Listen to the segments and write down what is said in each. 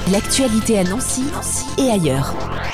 L'actualité à Nancy et ailleurs.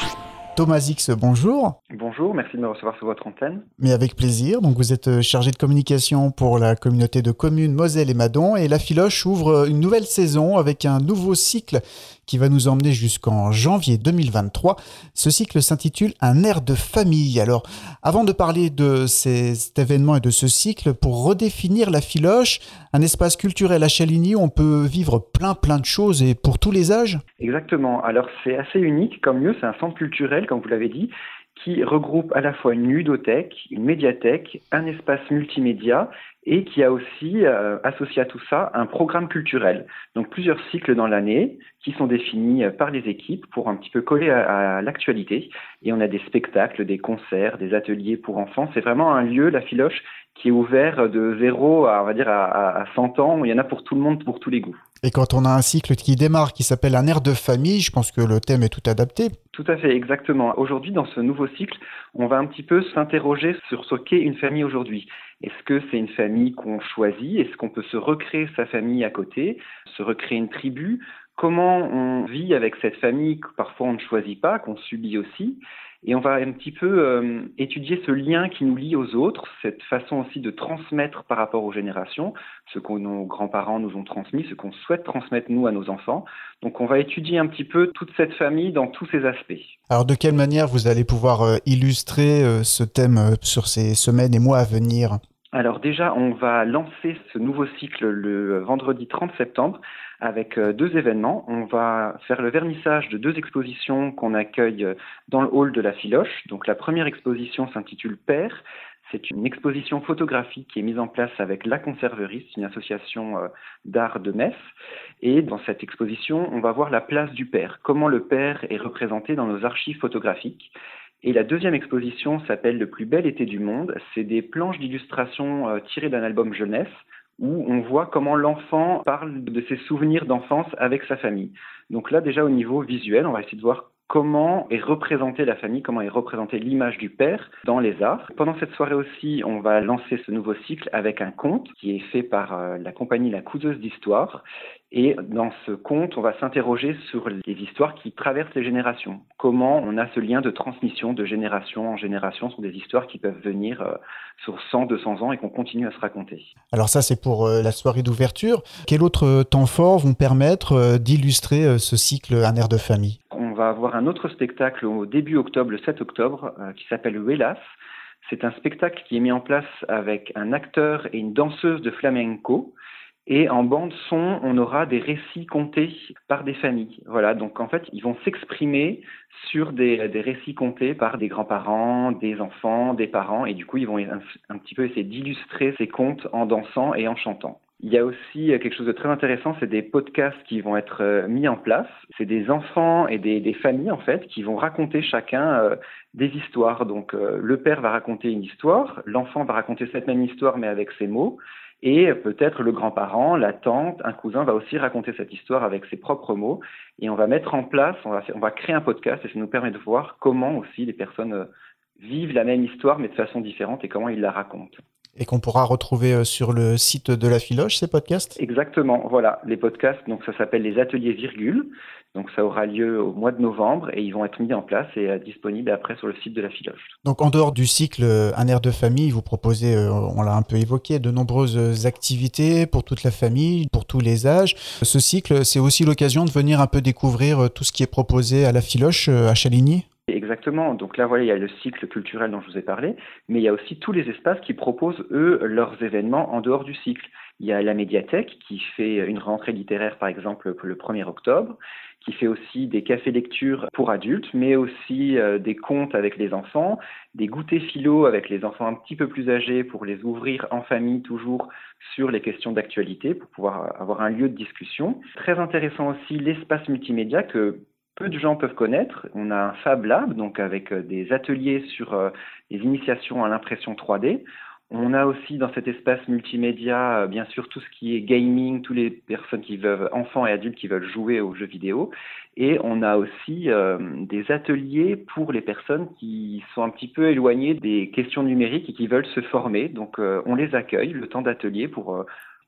Thomas X, bonjour. Bonjour, merci de me recevoir sur votre antenne. Mais avec plaisir. Donc vous êtes chargé de communication pour la communauté de communes Moselle et Madon et la Filoche ouvre une nouvelle saison avec un nouveau cycle qui va nous emmener jusqu'en janvier 2023. Ce cycle s'intitule Un air de famille. Alors, avant de parler de cet événement et de ce cycle, pour redéfinir la Filoche, un espace culturel à Chaligny où on peut vivre plein de choses et pour tous les âges. Exactement. Alors c'est assez unique comme lieu, c'est un centre culturel, comme vous l'avez dit, qui regroupe à la fois une ludothèque, une médiathèque, un espace multimédia et qui a aussi associé à tout ça un programme culturel. Donc plusieurs cycles dans l'année qui sont définis par les équipes pour un petit peu coller à l'actualité. Et on a des spectacles, des concerts, des ateliers pour enfants. C'est vraiment un lieu, la Filoche, qui est ouvert de 0 à, on va dire, à 100 ans. Il y en a pour tout le monde, pour tous les goûts. Et quand on a un cycle qui démarre, qui s'appelle Un air de famille, je pense que le thème est tout adapté. Tout à fait, exactement. Aujourd'hui, dans ce nouveau cycle, on va un petit peu s'interroger sur ce qu'est une famille aujourd'hui. Est-ce que c'est une famille qu'on choisit? Est-ce qu'on peut se recréer sa famille à côté, se recréer une tribu? Comment on vit avec cette famille que parfois on ne choisit pas, qu'on subit aussi? Et on va un petit peu étudier ce lien qui nous lie aux autres, cette façon aussi de transmettre par rapport aux générations, ce que nos grands-parents nous ont transmis, ce qu'on souhaite transmettre nous à nos enfants. Donc on va étudier un petit peu toute cette famille dans tous ses aspects. Alors de quelle manière vous allez pouvoir illustrer ce thème sur ces semaines et mois à venir ? Alors déjà, on va lancer ce nouveau cycle le vendredi 30 septembre avec 2 événements. On va faire le vernissage de 2 expositions qu'on accueille dans le hall de la Filoche. Donc la première exposition s'intitule Père. C'est une exposition photographique qui est mise en place avec La Conserverie, c'est une association d'art de Metz. Et dans cette exposition, on va voir la place du père, comment le père est représenté dans nos archives photographiques. Et la deuxième exposition s'appelle Le plus bel été du monde. C'est des planches d'illustration tirées d'un album jeunesse où on voit comment l'enfant parle de ses souvenirs d'enfance avec sa famille. Donc là, déjà au niveau visuel, on va essayer de voir comment est représentée la famille, comment est représentée l'image du père dans les arts. Pendant cette soirée aussi, on va lancer ce nouveau cycle avec un conte qui est fait par la compagnie La Couseuse d'Histoire. Et dans ce conte, on va s'interroger sur les histoires qui traversent les générations. Comment on a ce lien de transmission de génération en génération sur des histoires qui peuvent venir sur 100, 200 ans et qu'on continue à se raconter. Alors ça, c'est pour la soirée d'ouverture. Quel autre temps fort vont permettre d'illustrer ce cycle Un air de famille ? On va avoir un autre spectacle au début octobre, le 7 octobre, qui s'appelle Huelas. C'est un spectacle qui est mis en place avec un acteur et une danseuse de flamenco. Et en bande son, on aura des récits contés par des familles. Voilà, donc en fait, ils vont s'exprimer sur des récits contés par des grands-parents, des enfants, des parents. Et du coup, ils vont un petit peu essayer d'illustrer ces contes en dansant et en chantant. Il y a aussi quelque chose de très intéressant, c'est des podcasts qui vont être mis en place. C'est des enfants et des familles, en fait, qui vont raconter chacun des histoires. Donc, le père va raconter une histoire, l'enfant va raconter cette même histoire, mais avec ses mots. Et peut-être le grand-parent, la tante, un cousin va aussi raconter cette histoire avec ses propres mots. Et on va mettre en place, on va créer un podcast et ça nous permet de voir comment aussi les personnes vivent la même histoire, mais de façon différente et comment ils la racontent. Et qu'on pourra retrouver sur le site de la Filoche, ces podcasts ? Exactement, voilà, les podcasts, donc ça s'appelle les ateliers virgule, donc ça aura lieu au mois de novembre et ils vont être mis en place et disponibles après sur le site de la Filoche. Donc en dehors du cycle Un air de famille, vous proposez, on l'a un peu évoqué, de nombreuses activités pour toute la famille, pour tous les âges. Ce cycle, c'est aussi l'occasion de venir un peu découvrir tout ce qui est proposé à la Filoche, à Chaligny ? Exactement. Donc là, voilà, il y a le cycle culturel dont je vous ai parlé, mais il y a aussi tous les espaces qui proposent, eux, leurs événements en dehors du cycle. Il y a la médiathèque qui fait une rentrée littéraire, par exemple, le 1er octobre, qui fait aussi des cafés lectures pour adultes, mais aussi des contes avec les enfants, des goûters philo avec les enfants un petit peu plus âgés pour les ouvrir en famille toujours sur les questions d'actualité, pour pouvoir avoir un lieu de discussion. Très intéressant aussi l'espace multimédia que peu de gens peuvent connaître. On a un Fab Lab, donc avec des ateliers sur les initiations à l'impression 3D. On a aussi dans cet espace multimédia, bien sûr, tout ce qui est gaming, toutes les personnes qui veulent, enfants et adultes qui veulent jouer aux jeux vidéo. Et on a aussi des ateliers pour les personnes qui sont un petit peu éloignées des questions numériques et qui veulent se former. Donc, on les accueille le temps d'atelier pour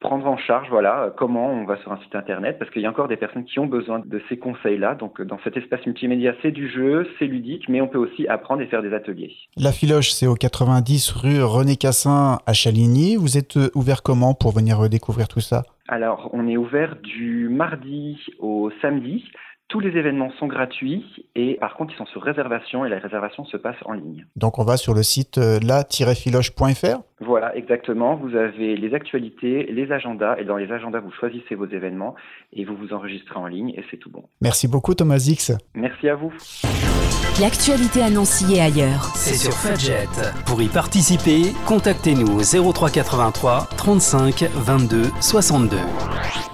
prendre en charge, comment on va sur un site internet, parce qu'il y a encore des personnes qui ont besoin de ces conseils-là. Donc, dans cet espace multimédia, c'est du jeu, c'est ludique, mais on peut aussi apprendre et faire des ateliers. La Filoche, c'est au 90 rue René Cassin à Chaligny. Vous êtes ouvert comment pour venir découvrir tout ça ? Alors, on est ouvert du mardi au samedi. Tous les événements sont gratuits et par contre, ils sont sur réservation et la réservation se passe en ligne. Donc, on va sur le site la-filoche.fr ? Voilà, exactement. Vous avez les actualités, les agendas et dans les agendas, vous choisissez vos événements et vous vous enregistrez en ligne et c'est tout bon. Merci beaucoup Thomas X. Merci à vous. L'actualité à Nancy et ailleurs. C'est sur Fudget. Pour y participer, contactez-nous au 03 83 35 22 62.